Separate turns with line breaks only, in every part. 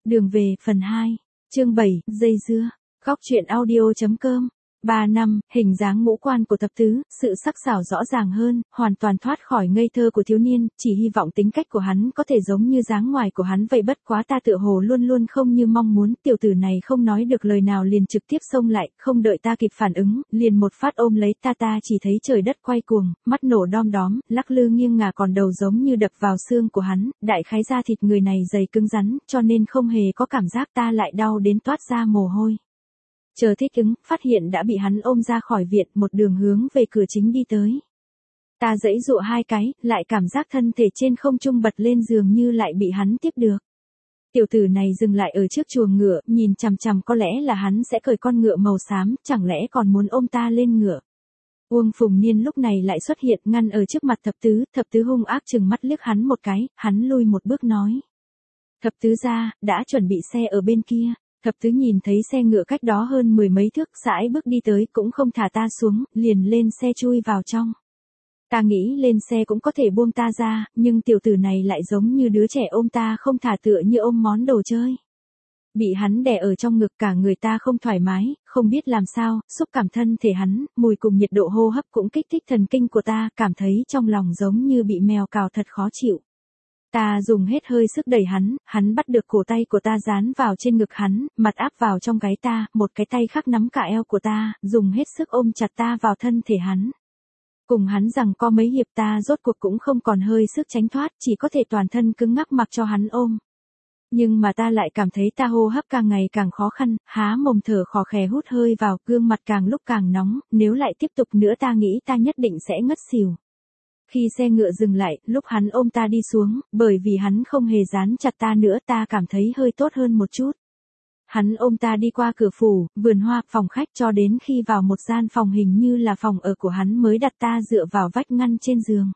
Đường về phần 2, chương 7, dây dưa. Góc truyện audio.com. 3 năm, hình dáng ngũ quan của Thập Tứ, sự sắc sảo rõ ràng hơn, hoàn toàn thoát khỏi ngây thơ của thiếu niên, chỉ hy vọng tính cách của hắn có thể giống như dáng ngoài của hắn vậy, bất quá ta tựa hồ luôn luôn không như mong muốn. Tiểu tử này không nói được lời nào liền trực tiếp xông lại, không đợi ta kịp phản ứng, liền một phát ôm lấy ta chỉ thấy trời đất quay cuồng, mắt nổ đom đóm, lắc lư nghiêng ngả, còn đầu giống như đập vào xương của hắn, đại khái da thịt người này dày cứng rắn, cho nên không hề có cảm giác, ta lại đau đến toát ra mồ hôi. Chờ thích ứng, phát hiện đã bị hắn ôm ra khỏi viện, một đường hướng về cửa chính đi tới. Ta giãy giụa hai cái, lại cảm giác thân thể trên không trung bật lên, dường như lại bị hắn tiếp được. Tiểu tử này dừng lại ở trước chuồng ngựa, nhìn chằm chằm, có lẽ là hắn sẽ cởi con ngựa màu xám, chẳng lẽ còn muốn ôm ta lên ngựa. Uông Phùng Niên lúc này lại xuất hiện, ngăn ở trước mặt Thập Tứ hung ác chừng mắt liếc hắn một cái, hắn lui một bước nói. Thập Tứ gia, đã chuẩn bị xe ở bên kia. Thập Tứ nhìn thấy xe ngựa cách đó hơn 10 mấy thước, sải bước đi tới, cũng không thả ta xuống, liền lên xe chui vào trong. Ta nghĩ lên xe cũng có thể buông ta ra, nhưng tiểu tử này lại giống như đứa trẻ ôm ta không thả, tựa như ôm món đồ chơi. Bị hắn đè ở trong ngực, cả người ta không thoải mái, không biết làm sao, xúc cảm thân thể hắn, mùi cùng nhiệt độ hô hấp cũng kích thích thần kinh của ta, cảm thấy trong lòng giống như bị mèo cào, thật khó chịu. Ta dùng hết hơi sức đẩy hắn bắt được cổ tay của ta dán vào trên ngực hắn, mặt áp vào trong gáy ta, một cái tay khác nắm cả eo của ta, dùng hết sức ôm chặt ta vào thân thể hắn. Cùng hắn giằng co mấy hiệp, ta rốt cuộc cũng không còn hơi sức tránh thoát, chỉ có thể toàn thân cứng ngắc mặc cho hắn ôm. Nhưng mà ta lại cảm thấy ta hô hấp càng ngày càng khó khăn, há mồm thở khò khè hút hơi vào, gương mặt càng lúc càng nóng, nếu lại tiếp tục nữa ta nghĩ ta nhất định sẽ ngất xỉu. Khi xe ngựa dừng lại, lúc hắn ôm ta đi xuống, bởi vì hắn không hề dán chặt ta nữa, ta cảm thấy hơi tốt hơn một chút. Hắn ôm ta đi qua cửa phủ, vườn hoa, phòng khách, cho đến khi vào một gian phòng hình như là phòng ở của hắn mới đặt ta dựa vào vách ngăn trên giường.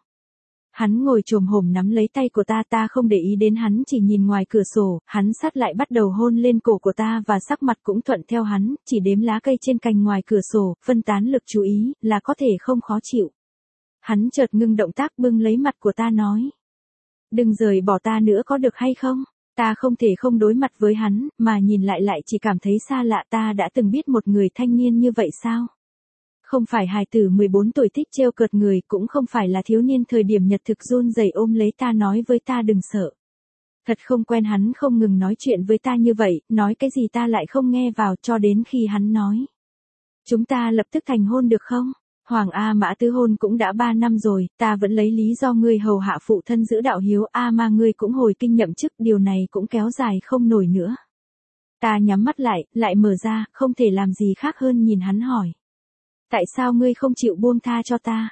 Hắn ngồi chồm hổm nắm lấy tay của ta không để ý đến hắn, chỉ nhìn ngoài cửa sổ, hắn sát lại bắt đầu hôn lên cổ của ta và sắc mặt cũng thuận theo hắn, chỉ đếm lá cây trên cành ngoài cửa sổ, phân tán lực chú ý, là có thể không khó chịu. Hắn chợt ngưng động tác, bưng lấy mặt của ta nói. Đừng rời bỏ ta nữa có được hay không? Ta không thể không đối mặt với hắn, mà nhìn lại chỉ cảm thấy xa lạ. Ta đã từng biết một người thanh niên như vậy sao? Không phải hài tử 14 tuổi thích trêu cợt người, cũng không phải là thiếu niên thời điểm nhật thực run rẩy ôm lấy ta nói với ta đừng sợ. Thật không quen, hắn không ngừng nói chuyện với ta như vậy, nói cái gì ta lại không nghe vào, cho đến khi hắn nói. Chúng ta lập tức thành hôn được không? Hoàng A Mã tứ hôn cũng đã 3 năm rồi, ta vẫn lấy lý do ngươi hầu hạ phụ thân giữ đạo hiếu, mà ngươi cũng hồi kinh nhậm chức, điều này cũng kéo dài không nổi nữa. Ta nhắm mắt lại mở ra, không thể làm gì khác hơn nhìn hắn hỏi. Tại sao ngươi không chịu buông tha cho ta?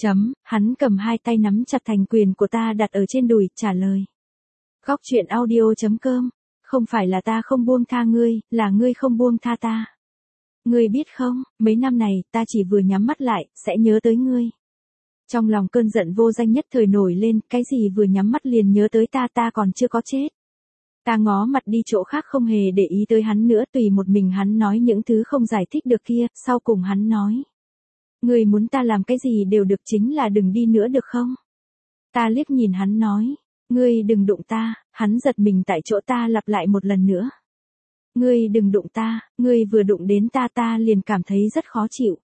Hắn cầm hai tay nắm chặt thành quyền của ta đặt ở trên đùi, trả lời. Góc truyện audio.com. Không phải là ta không buông tha ngươi, là ngươi không buông tha ta. Ngươi biết không, mấy năm này, ta chỉ vừa nhắm mắt lại, sẽ nhớ tới ngươi. Trong lòng cơn giận vô danh nhất thời nổi lên, cái gì vừa nhắm mắt liền nhớ tới ta còn chưa có chết. Ta ngó mặt đi chỗ khác, không hề để ý tới hắn nữa, tùy một mình hắn nói những thứ không giải thích được kia, sau cùng hắn nói. Ngươi muốn ta làm cái gì đều được, chính là đừng đi nữa được không? Ta liếc nhìn hắn nói. Ngươi đừng đụng ta, hắn giật mình tại chỗ, ta lặp lại một lần nữa. Ngươi đừng đụng ta, ngươi vừa đụng đến ta liền cảm thấy rất khó chịu.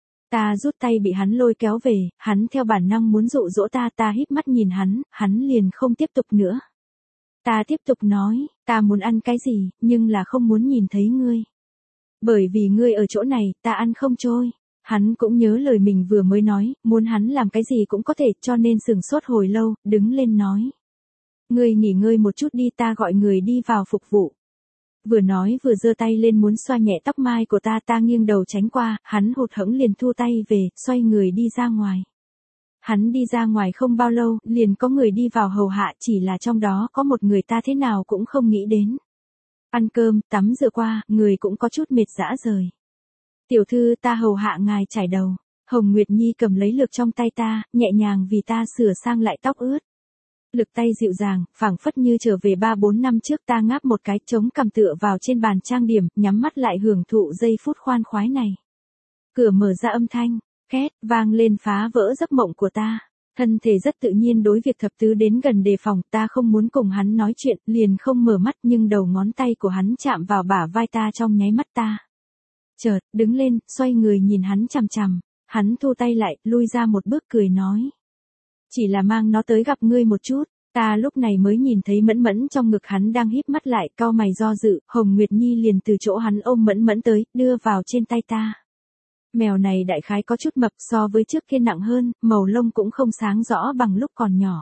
Ta rút tay bị hắn lôi kéo về, hắn theo bản năng muốn dụ dỗ ta híp mắt nhìn hắn liền không tiếp tục nữa. Ta tiếp tục nói, ta muốn ăn cái gì, nhưng là không muốn nhìn thấy ngươi. Bởi vì ngươi ở chỗ này, ta ăn không trôi. Hắn cũng nhớ lời mình vừa mới nói, muốn hắn làm cái gì cũng có thể, cho nên sửng sốt hồi lâu, đứng lên nói. Ngươi nghỉ ngơi một chút đi, ta gọi người đi vào phục vụ. Vừa nói vừa giơ tay lên muốn xoa nhẹ tóc mai của ta nghiêng đầu tránh qua, hắn hụt hẫng liền thu tay về, xoay người đi ra ngoài. Hắn đi ra ngoài không bao lâu, liền có người đi vào hầu hạ, chỉ là trong đó có một người ta thế nào cũng không nghĩ đến. Ăn cơm, tắm rửa qua, người cũng có chút mệt rã rời. Tiểu thư, ta hầu hạ ngài chải đầu. Hồng Nguyệt Nhi cầm lấy lược trong tay ta, nhẹ nhàng vì ta sửa sang lại tóc ướt. Lực tay dịu dàng, phảng phất như trở về 3-4 năm trước. Ta ngáp một cái, chống cằm tựa vào trên bàn trang điểm, nhắm mắt lại hưởng thụ giây phút khoan khoái này. Cửa mở ra, âm thanh két vang lên phá vỡ giấc mộng của ta. Thân thể rất tự nhiên đối việc thập tứ đến gần đề phòng, ta không muốn cùng hắn nói chuyện, liền không mở mắt nhưng đầu ngón tay của hắn chạm vào bả vai ta trong nháy mắt ta. Chợt, đứng lên, xoay người nhìn hắn chằm chằm, hắn thu tay lại, lui ra một bước cười nói. Chỉ là mang nó tới gặp ngươi một chút, ta lúc này mới nhìn thấy Mẫn Mẫn trong ngực hắn đang híp mắt lại, cau mày do dự, Hồng Nguyệt Nhi liền từ chỗ hắn ôm Mẫn Mẫn tới, đưa vào trên tay ta. Mèo này đại khái có chút mập so với trước kia nặng hơn, màu lông cũng không sáng rõ bằng lúc còn nhỏ.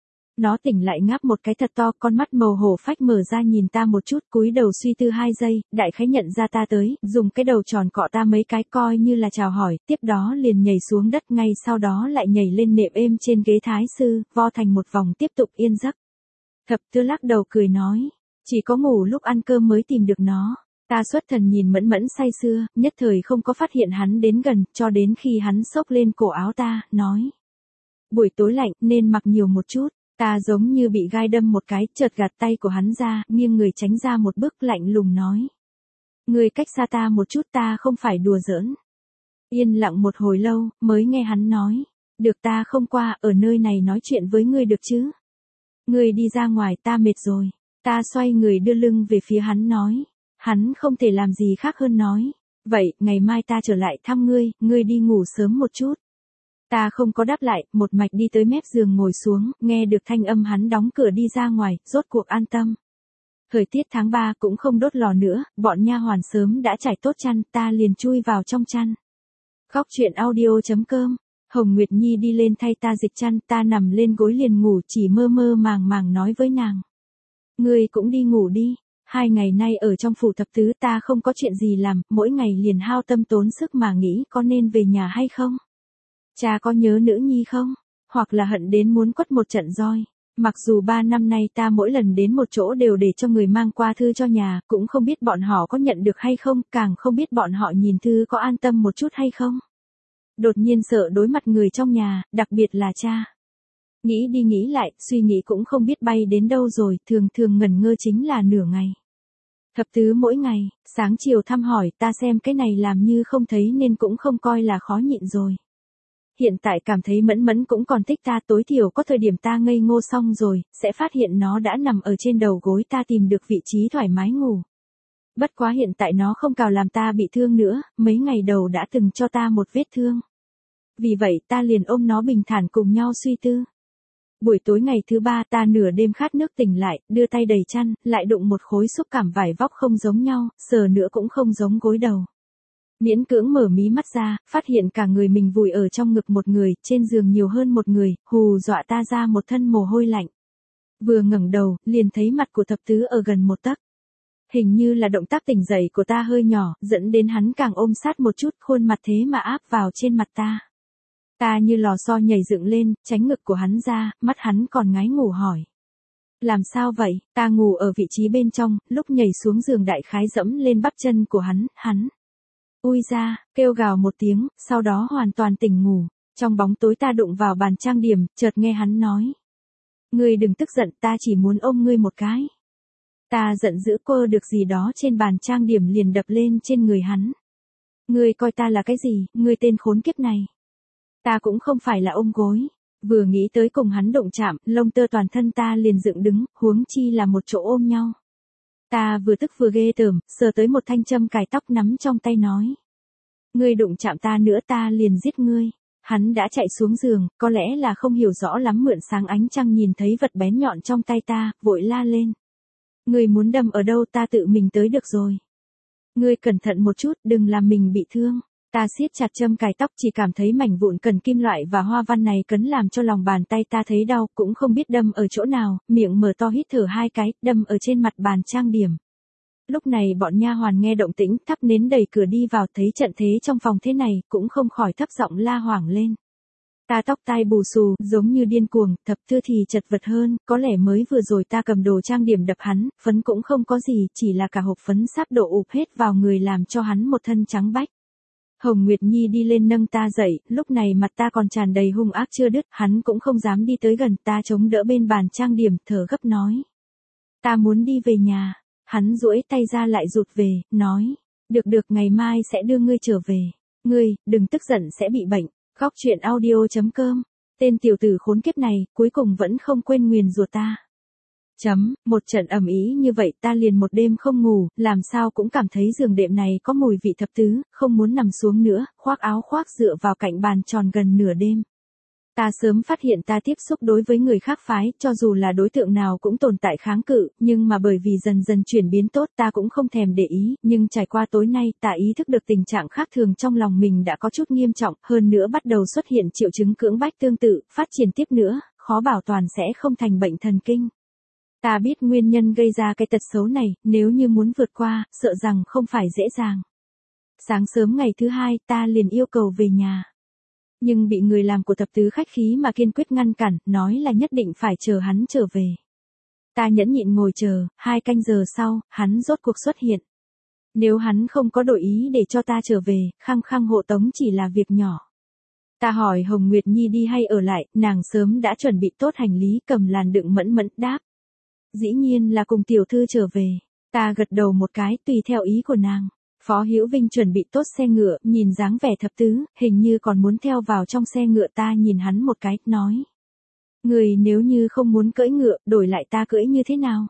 Nó tỉnh lại ngáp một cái thật to, con mắt màu hổ phách mở ra nhìn ta một chút, cúi đầu suy tư 2 giây, đại khái nhận ra ta tới, dùng cái đầu tròn cọ ta mấy cái coi như là chào hỏi, tiếp đó liền nhảy xuống đất, ngay sau đó lại nhảy lên nệm êm trên ghế thái sư, vo thành một vòng tiếp tục yên giấc. Thập tứ lắc đầu cười nói, chỉ có ngủ lúc ăn cơm mới tìm được nó. Ta xuất thần nhìn Mẫn Mẫn say sưa, nhất thời không có phát hiện hắn đến gần, cho đến khi hắn xốc lên cổ áo ta, nói. Buổi tối lạnh nên mặc nhiều một chút. Ta giống như bị gai đâm một cái, chợt gạt tay của hắn ra, nghiêng người tránh ra một bước, lạnh lùng nói. Người cách xa ta một chút, ta không phải đùa giỡn. Yên lặng một hồi lâu, mới nghe hắn nói. Được, ta không qua, ở nơi này nói chuyện với ngươi được chứ. Ngươi đi ra ngoài, ta mệt rồi. Ta xoay người đưa lưng về phía hắn nói. Hắn không thể làm gì khác hơn nói. Vậy, ngày mai ta trở lại thăm ngươi đi ngủ sớm một chút. Ta không có đáp lại, một mạch đi tới mép giường ngồi xuống, nghe được thanh âm hắn đóng cửa đi ra ngoài, rốt cuộc an tâm. Thời tiết tháng 3 cũng không đốt lò nữa, bọn nha hoàn sớm đã trải tốt chăn, ta liền chui vào trong chăn. Khóc chuyện audio.com, Hồng Nguyệt Nhi đi lên thay ta dịch chăn, ta nằm lên gối liền ngủ, chỉ mơ mơ màng màng nói với nàng. Ngươi cũng đi ngủ đi, 2 ngày nay ở trong phủ thập tứ ta không có chuyện gì làm, mỗi ngày liền hao tâm tốn sức mà nghĩ có nên về nhà hay không. Cha có nhớ nữ nhi không? Hoặc là hận đến muốn quất một trận roi. Mặc dù 3 năm nay ta mỗi lần đến một chỗ đều để cho người mang qua thư cho nhà, cũng không biết bọn họ có nhận được hay không, càng không biết bọn họ nhìn thư có an tâm một chút hay không. Đột nhiên sợ đối mặt người trong nhà, đặc biệt là cha. Nghĩ đi nghĩ lại, suy nghĩ cũng không biết bay đến đâu rồi, thường thường ngẩn ngơ chính là nửa ngày. Thập tứ mỗi ngày, sáng chiều thăm hỏi, ta xem cái này làm như không thấy nên cũng không coi là khó nhịn rồi. Hiện tại cảm thấy Mẫn Mẫn cũng còn thích ta, tối thiểu có thời điểm ta ngây ngô xong rồi, sẽ phát hiện nó đã nằm ở trên đầu gối ta tìm được vị trí thoải mái ngủ. Bất quá hiện tại nó không cào làm ta bị thương nữa, mấy ngày đầu đã từng cho ta một vết thương. Vì vậy ta liền ôm nó bình thản cùng nhau suy tư. Buổi tối ngày thứ 3 ta nửa đêm khát nước tỉnh lại, đưa tay đầy chăn, lại đụng một khối xúc cảm vải vóc không giống nhau, sờ nữa cũng không giống gối đầu. Miễn cưỡng mở mí mắt ra, phát hiện cả người mình vùi ở trong ngực một người, trên giường nhiều hơn một người, hù dọa ta ra một thân mồ hôi lạnh. Vừa ngẩng đầu, liền thấy mặt của thập tứ ở gần 1 tấc. Hình như là động tác tỉnh dậy của ta hơi nhỏ, dẫn đến hắn càng ôm sát một chút, khuôn mặt thế mà áp vào trên mặt ta. Ta như lò xo nhảy dựng lên, tránh ngực của hắn ra, mắt hắn còn ngái ngủ hỏi. Làm sao vậy? Ta ngủ ở vị trí bên trong, lúc nhảy xuống giường đại khái dẫm lên bắp chân của hắn. Ui ra, kêu gào một tiếng, sau đó hoàn toàn tỉnh ngủ. Trong bóng tối ta đụng vào bàn trang điểm, chợt nghe hắn nói. Ngươi đừng tức giận, ta chỉ muốn ôm ngươi một cái. Ta giận dữ quơ được gì đó trên bàn trang điểm liền đập lên trên người hắn. Ngươi coi ta là cái gì, ngươi tên khốn kiếp này. Ta cũng không phải là ôm gối. Vừa nghĩ tới cùng hắn đụng chạm, lông tơ toàn thân ta liền dựng đứng, huống chi là một chỗ ôm nhau. Ta vừa tức vừa ghê tởm, sờ tới một thanh châm cài tóc nắm trong tay nói. Ngươi đụng chạm ta nữa ta liền giết ngươi. Hắn đã chạy xuống giường, có lẽ là không hiểu rõ lắm mượn sáng ánh trăng nhìn thấy vật bén nhọn trong tay ta, vội la lên. Ngươi muốn đâm ở đâu ta tự mình tới được rồi. Ngươi cẩn thận một chút, đừng làm mình bị thương. Ta siết chặt châm cài tóc chỉ cảm thấy mảnh vụn cần kim loại và hoa văn này cấn làm cho lòng bàn tay ta thấy đau, cũng không biết đâm ở chỗ nào, miệng mở to hít thở 2 cái, đâm ở trên mặt bàn trang điểm. Lúc này bọn nha hoàn nghe động tĩnh, thắp nến đẩy cửa đi vào, thấy trận thế trong phòng thế này, cũng không khỏi thấp giọng la hoảng lên. Ta tóc tai bù xù, giống như điên cuồng, thập tứ thì chật vật hơn, có lẽ mới vừa rồi ta cầm đồ trang điểm đập hắn, phấn cũng không có gì, chỉ là cả hộp phấn sắp đổ ụp hết vào người làm cho hắn một thân trắng bách. Hồng Nguyệt Nhi đi lên nâng ta dậy, lúc này mặt ta còn tràn đầy hung ác chưa đứt, hắn cũng không dám đi tới gần, ta chống đỡ bên bàn trang điểm, thở gấp nói. Ta muốn đi về nhà, hắn duỗi tay ra lại rụt về, nói. Được ngày mai sẽ đưa ngươi trở về. Ngươi, đừng tức giận sẽ bị bệnh. Khóc chuyện audio.com Tên tiểu tử khốn kiếp này, cuối cùng vẫn không quên nguyền rủa ta. Một trận ầm ĩ như vậy ta liền một đêm không ngủ, làm sao cũng cảm thấy giường đệm này có mùi vị thập tứ, không muốn nằm xuống nữa, khoác áo khoác dựa vào cạnh bàn tròn gần nửa đêm. Ta sớm phát hiện ta tiếp xúc đối với người khác phái, cho dù là đối tượng nào cũng tồn tại kháng cự, nhưng mà bởi vì dần dần chuyển biến tốt ta cũng không thèm để ý, nhưng trải qua tối nay ta ý thức được tình trạng khác thường trong lòng mình đã có chút nghiêm trọng, hơn nữa bắt đầu xuất hiện triệu chứng cưỡng bách tương tự, phát triển tiếp nữa, khó bảo toàn sẽ không thành bệnh thần kinh. Ta biết nguyên nhân gây ra cái tật xấu này, nếu như muốn vượt qua, sợ rằng không phải dễ dàng. Sáng sớm ngày thứ hai ta liền yêu cầu về nhà. Nhưng bị người làm của thập tứ khách khí mà kiên quyết ngăn cản, nói là nhất định phải chờ hắn trở về. Ta nhẫn nhịn ngồi chờ, 2 canh giờ sau, hắn rốt cuộc xuất hiện. Nếu hắn không có đổi ý để cho ta trở về, khăng khăng hộ tống chỉ là việc nhỏ. Ta hỏi Hồng Nguyệt Nhi đi hay ở lại, nàng sớm đã chuẩn bị tốt hành lý cầm làn đựng mẫn mẫn đáp. Dĩ nhiên là cùng tiểu thư trở về. Ta gật đầu một cái tùy theo ý của nàng. Phó Hữu Vinh chuẩn bị tốt xe ngựa, nhìn dáng vẻ thập tứ, hình như còn muốn theo vào trong xe ngựa. Ta nhìn hắn một cái, nói. Người nếu như không muốn cưỡi ngựa, đổi lại ta cưỡi như thế nào?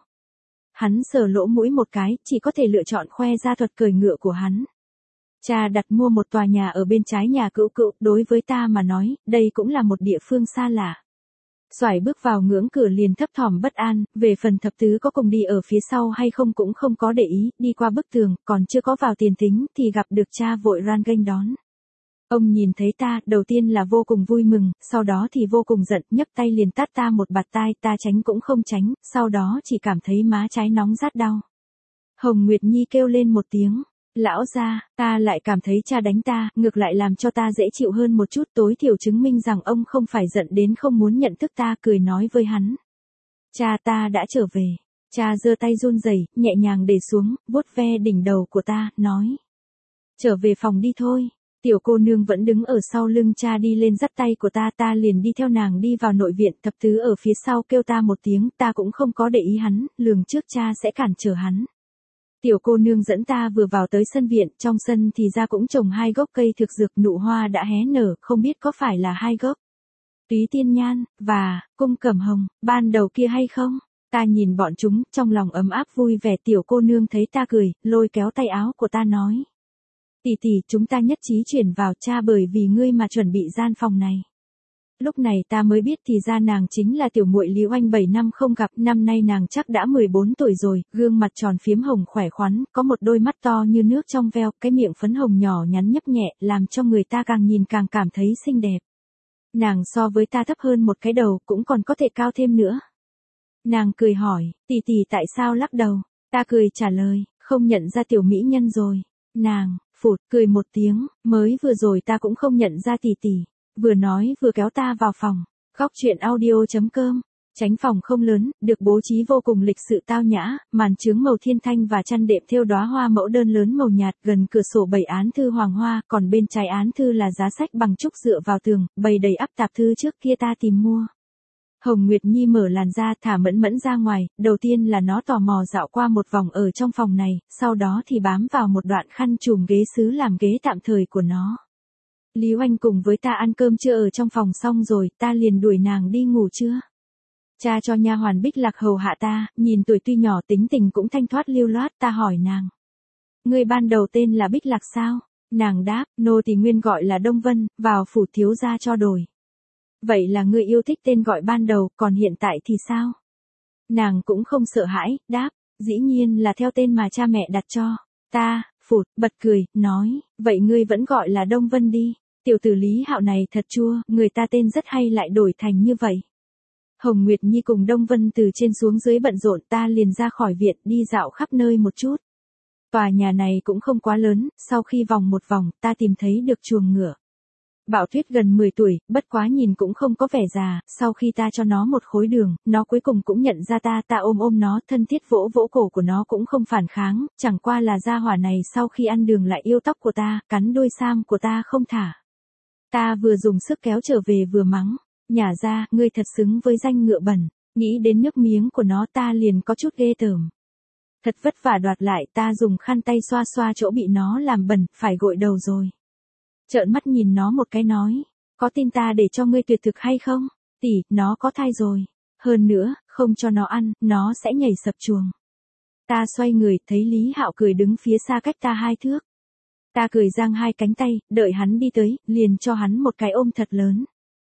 Hắn sờ lỗ mũi một cái, chỉ có thể lựa chọn khoe ra thuật cưỡi ngựa của hắn. Cha đặt mua một tòa nhà ở bên trái nhà cữu cữu, đối với ta mà nói, đây cũng là một địa phương xa lạ. Xoải bước vào ngưỡng cửa liền thấp thỏm bất an, về phần thập tứ có cùng đi ở phía sau hay không cũng không có để ý, đi qua bức tường, còn chưa có vào tiền thính thì gặp được cha vội ran nghênh đón. Ông nhìn thấy ta, đầu tiên là vô cùng vui mừng, sau đó thì vô cùng giận, nhấc tay liền tát ta một bạt tai, ta tránh cũng không tránh, sau đó chỉ cảm thấy má trái nóng rát đau. Hồng Nguyệt Nhi kêu lên một tiếng. Lão gia, ta lại cảm thấy cha đánh ta, ngược lại làm cho ta dễ chịu hơn một chút, tối thiểu chứng minh rằng ông không phải giận đến không muốn nhận thức ta, cười nói với hắn. Cha ta đã trở về. Cha giơ tay run rẩy, nhẹ nhàng để xuống, vuốt ve đỉnh đầu của ta, nói. Trở về phòng đi thôi. Tiểu cô nương vẫn đứng ở sau lưng cha đi lên dắt tay của ta, ta liền đi theo nàng đi vào nội viện, thập tứ ở phía sau kêu ta một tiếng, ta cũng không có để ý hắn, lường trước cha sẽ cản trở hắn. Tiểu cô nương dẫn ta vừa vào tới sân viện, trong sân thì ra cũng trồng 2 gốc cây thực dược, nụ hoa đã hé nở, không biết có phải là 2 gốc Túy Tiên Nhan và Cung Cẩm Hồng, ban đầu kia hay không? Ta nhìn bọn chúng, trong lòng ấm áp vui vẻ. Tiểu cô nương thấy ta cười, lôi kéo tay áo của ta nói. Tỷ tỷ, chúng ta nhất trí chuyển vào, cha bởi vì ngươi mà chuẩn bị gian phòng này. Lúc này ta mới biết thì ra nàng chính là tiểu muội Lý Oanh, 7 năm không gặp, năm nay nàng chắc đã 14 tuổi rồi, gương mặt tròn phiếm hồng khỏe khoắn, có một đôi mắt to như nước trong veo, cái miệng phấn hồng nhỏ nhắn nhấp nhẹ, làm cho người ta càng nhìn càng cảm thấy xinh đẹp. Nàng so với ta thấp hơn một cái đầu, cũng còn có thể cao thêm nữa. Nàng cười hỏi, tỷ tỷ tại sao lắc đầu? Ta cười trả lời, không nhận ra tiểu mỹ nhân rồi. Nàng, phụt, cười một tiếng, mới vừa rồi ta cũng không nhận ra tỷ tỷ. Vừa nói vừa kéo ta vào phòng. Góc truyện audio.com. Chánh phòng không lớn, được bố trí vô cùng lịch sự tao nhã, màn chướng màu thiên thanh và chăn đệm thêu đóa hoa mẫu đơn lớn màu nhạt, gần cửa sổ bày án thư hoàng hoa, còn bên trái án thư là giá sách bằng trúc dựa vào tường, bày đầy ắp tạp thư trước kia ta tìm mua. Hồng Nguyệt Nhi mở làn ra, thả Mẫn Mẫn ra ngoài, đầu tiên là nó tò mò dạo qua một vòng ở trong phòng này, sau đó thì bám vào một đoạn khăn trùm ghế sứ làm ghế tạm thời của nó. Lý Oanh cùng với ta ăn cơm trưa ở trong phòng xong rồi, ta liền đuổi nàng đi ngủ trưa. Cha cho nha hoàn Bích Lạc hầu hạ ta, nhìn tuổi tuy nhỏ tính tình cũng thanh thoát lưu loát, ta hỏi nàng. Người ban đầu tên là Bích Lạc sao? Nàng đáp, nô tỳ nguyên gọi là Đông Vân, vào phủ thiếu gia cho đổi. Vậy là ngươi yêu thích tên gọi ban đầu, còn hiện tại thì sao? Nàng cũng không sợ hãi, đáp, dĩ nhiên là theo tên mà cha mẹ đặt cho. Ta, phụt, bật cười, nói, vậy ngươi vẫn gọi là Đông Vân đi. Tiểu tử Lý Hạo này thật chua, người ta tên rất hay lại đổi thành như vậy. Hồng Nguyệt Nhi cùng Đông Vân từ trên xuống dưới bận rộn, ta liền ra khỏi viện đi dạo khắp nơi một chút. Tòa nhà này cũng không quá lớn, sau khi vòng một vòng, ta tìm thấy được chuồng ngựa. Bảo Tuyết gần 10 tuổi, bất quá nhìn cũng không có vẻ già, sau khi ta cho nó một khối đường, nó cuối cùng cũng nhận ra ta ôm nó, thân thiết vỗ vỗ cổ của nó cũng không phản kháng, chẳng qua là gia hỏa này sau khi ăn đường lại yêu tóc của ta, cắn đôi sam của ta không thả. Ta vừa dùng sức kéo trở về vừa mắng, nhả ra, ngươi thật xứng với danh ngựa bẩn, nghĩ đến nước miếng của nó ta liền có chút ghê tởm. Thật vất vả đoạt lại, ta dùng khăn tay xoa xoa chỗ bị nó làm bẩn, phải gội đầu rồi. Trợn mắt nhìn nó một cái nói, Có tin ta để cho ngươi tuyệt thực hay không? Tỷ, nó có thai rồi. Hơn nữa, không cho nó ăn, nó sẽ nhảy sập chuồng. Ta xoay người, thấy Lý Hạo cười đứng phía xa cách ta 2 thước. Ta cười giang 2 cánh tay, đợi hắn đi tới, liền cho hắn một cái ôm thật lớn.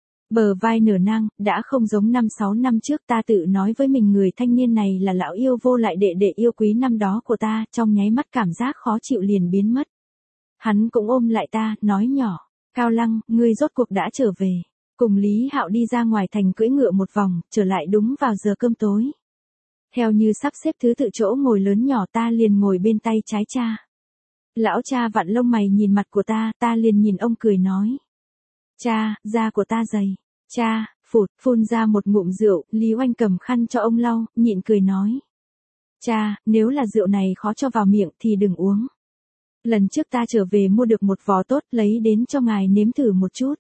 Bờ vai nở nang, đã không giống 5-6 năm trước ta tự nói với mình người thanh niên này là lão yêu vô lại đệ đệ yêu quý năm đó của ta, trong nháy mắt cảm giác khó chịu liền biến mất. Hắn cũng ôm lại ta, nói nhỏ, Cao Lăng, ngươi rốt cuộc đã trở về. Cùng Lý Hạo đi ra ngoài thành cưỡi ngựa một vòng, trở lại đúng vào giờ cơm tối. Theo như sắp xếp thứ tự chỗ ngồi lớn nhỏ ta liền ngồi bên tay trái cha. Lão cha vặn lông mày nhìn mặt của ta liền nhìn ông cười nói. Cha, da của ta dày. Cha, phun ra một ngụm rượu, Lý Oanh cầm khăn cho ông lau, nhịn cười nói. Cha, nếu là rượu này khó cho vào miệng thì đừng uống. Lần trước ta trở về mua được một vò tốt lấy đến cho ngài nếm thử một chút.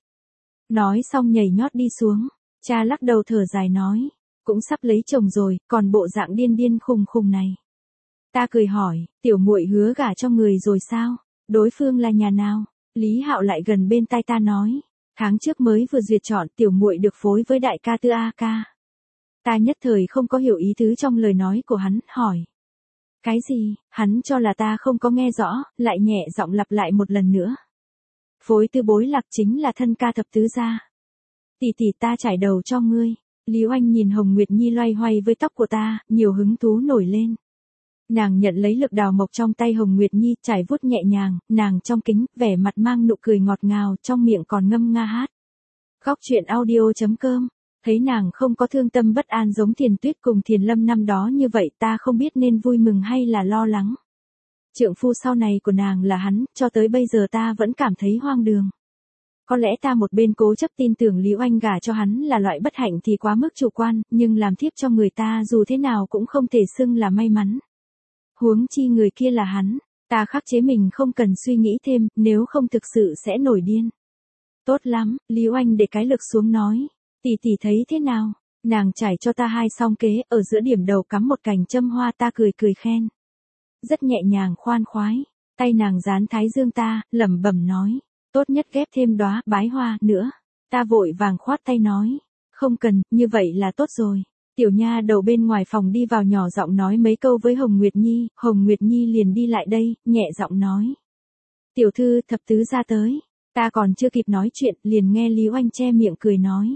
Nói xong nhảy nhót đi xuống, cha lắc đầu thở dài nói. Cũng sắp lấy chồng rồi, còn bộ dạng điên điên khùng khùng này. Ta cười hỏi, tiểu muội hứa gả cho người rồi sao? Đối phương là nhà nào? Lý Hạo lại gần bên tai ta nói. Tháng trước mới vừa duyệt chọn tiểu muội được phối với đại ca Tư A ca. Ta nhất thời không có hiểu ý tứ trong lời nói của hắn, hỏi. Cái gì? Hắn cho là ta không có nghe rõ, lại nhẹ giọng lặp lại một lần nữa. Phối Tư Bối Lạc chính là thân ca thập tứ gia. Tỷ tỷ ta trải đầu cho ngươi. Lý Oanh nhìn Hồng Nguyệt Nhi loay hoay với tóc của ta, nhiều hứng thú nổi lên. Nàng nhận lấy lực đào mộc trong tay Hồng Nguyệt Nhi, trải vuốt nhẹ nhàng, nàng trong kính, vẻ mặt mang nụ cười ngọt ngào, trong miệng còn ngâm nga hát. Góc truyện audio.com, thấy nàng không có thương tâm bất an giống Thiền Tuyết cùng Thiền Lâm năm đó như vậy, ta không biết nên vui mừng hay là lo lắng. Trượng phu sau này của nàng là hắn, cho tới bây giờ ta vẫn cảm thấy hoang đường. Có lẽ ta một bên cố chấp tin tưởng Lý Oanh gả cho hắn là loại bất hạnh thì quá mức chủ quan, nhưng làm thiếp cho người ta dù thế nào cũng không thể xưng là may mắn. Huống chi người kia là hắn, ta khắc chế mình không cần suy nghĩ thêm, nếu không thực sự sẽ nổi điên. Tốt lắm, Lý Oanh để cái lực xuống nói, tỷ tỷ thấy thế nào? Nàng trải cho ta 2 song kế, ở giữa điểm đầu cắm một cành châm hoa, ta cười cười khen. Rất nhẹ nhàng khoan khoái, tay nàng dán thái dương ta, lẩm bẩm nói. Tốt nhất ghép thêm đóa bái hoa nữa. Ta vội vàng khoát tay nói. Không cần, như vậy là tốt rồi. Tiểu nha đầu bên ngoài phòng đi vào nhỏ giọng nói mấy câu với Hồng Nguyệt Nhi. Hồng Nguyệt Nhi liền đi lại đây, nhẹ giọng nói. Tiểu thư thập tứ ra tới. Ta còn chưa kịp nói chuyện, liền nghe Lý Oanh che miệng cười nói.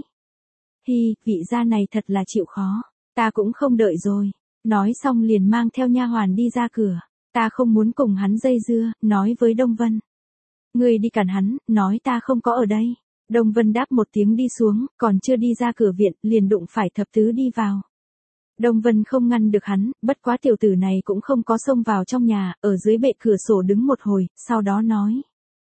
Hi, vị gia này thật là chịu khó. Ta cũng không đợi rồi. Nói xong liền mang theo nha hoàn đi ra cửa. Ta không muốn cùng hắn dây dưa, nói với Đông Vân. Ngươi đi cản hắn, nói ta không có ở đây. Đông Vân đáp một tiếng đi xuống, còn chưa đi ra cửa viện, liền đụng phải thập tứ đi vào. Đông Vân không ngăn được hắn, bất quá tiểu tử này cũng không có xông vào trong nhà, ở dưới bệ cửa sổ đứng một hồi, sau đó nói.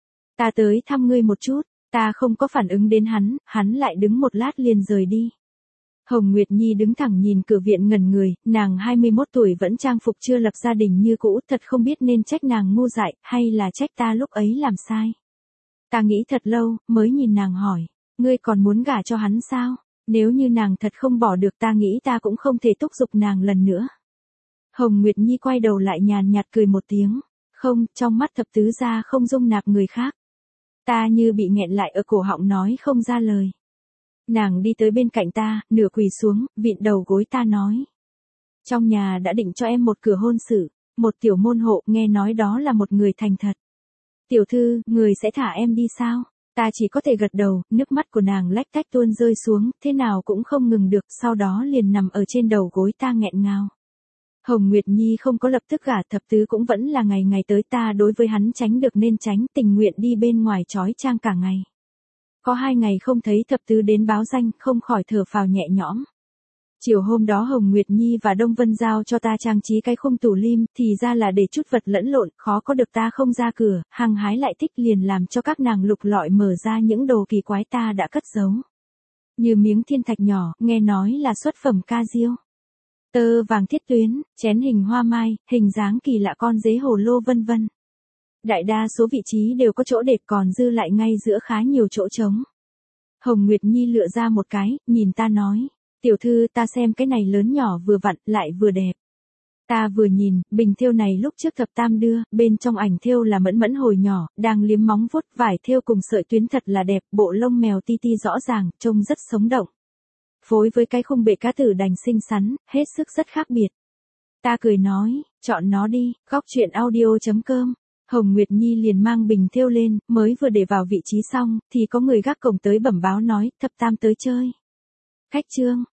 Ta tới thăm ngươi một chút, ta không có phản ứng đến hắn lại đứng một lát liền rời đi. Hồng Nguyệt Nhi đứng thẳng nhìn cửa viện ngẩn người, nàng 21 tuổi vẫn trang phục chưa lập gia đình như cũ, thật không biết nên trách nàng ngu dại, hay là trách ta lúc ấy làm sai. Ta nghĩ thật lâu, mới nhìn nàng hỏi, ngươi còn muốn gả cho hắn sao? Nếu như nàng thật không bỏ được ta nghĩ ta cũng không thể thúc giục nàng lần nữa. Hồng Nguyệt Nhi quay đầu lại nhàn nhạt cười một tiếng, không, trong mắt thập tứ gia không dung nạp người khác. Ta như bị nghẹn lại ở cổ họng nói không ra lời. Nàng đi tới bên cạnh ta, nửa quỳ xuống, vịn đầu gối ta nói. Trong nhà đã định cho em một cửa hôn sự, một tiểu môn hộ, nghe nói đó là một người thành thật. Tiểu thư, người sẽ thả em đi sao? Ta chỉ có thể gật đầu, nước mắt của nàng lách tách tuôn rơi xuống, thế nào cũng không ngừng được, sau đó liền nằm ở trên đầu gối ta nghẹn ngào. Hồng Nguyệt Nhi không có lập tức gả, thập tứ cũng vẫn là ngày ngày tới, ta đối với hắn tránh được nên tránh, tình nguyện đi bên ngoài trói trang cả ngày. Có 2 ngày không thấy thập tứ đến báo danh, không khỏi thở phào nhẹ nhõm. Chiều hôm đó Hồng Nguyệt Nhi và Đông Vân giao cho ta trang trí cái khung tủ lim, thì ra là để chút vật lẫn lộn, khó có được ta không ra cửa, hăng hái lại thích liền làm cho các nàng lục lọi mở ra những đồ kỳ quái ta đã cất giấu. Như miếng thiên thạch nhỏ, nghe nói là xuất phẩm ca diêu. Tơ vàng thiết tuyến, chén hình hoa mai, hình dáng kỳ lạ con dế hồ lô vân vân. Đại đa số vị trí đều có chỗ đẹp, còn dư lại ngay giữa khá nhiều chỗ trống. Hồng Nguyệt Nhi lựa ra một cái, nhìn ta nói. Tiểu thư ta xem cái này lớn nhỏ vừa vặn, lại vừa đẹp. Ta vừa nhìn, bình thêu này lúc trước thập tam đưa, bên trong ảnh thêu là Mẫn Mẫn hồi nhỏ, đang liếm móng vuốt, vải thêu cùng sợi tuyến thật là đẹp, bộ lông mèo ti ti rõ ràng, trông rất sống động. Phối với cái khung bệ cá tử đành xinh xắn, hết sức rất khác biệt. Ta cười nói, chọn nó đi, góc chuyện audio.com. Hồng Nguyệt Nhi liền mang bình thêu lên, mới vừa để vào vị trí xong, thì có người gác cổng tới bẩm báo nói, thập tam tới chơi. Khách Trương,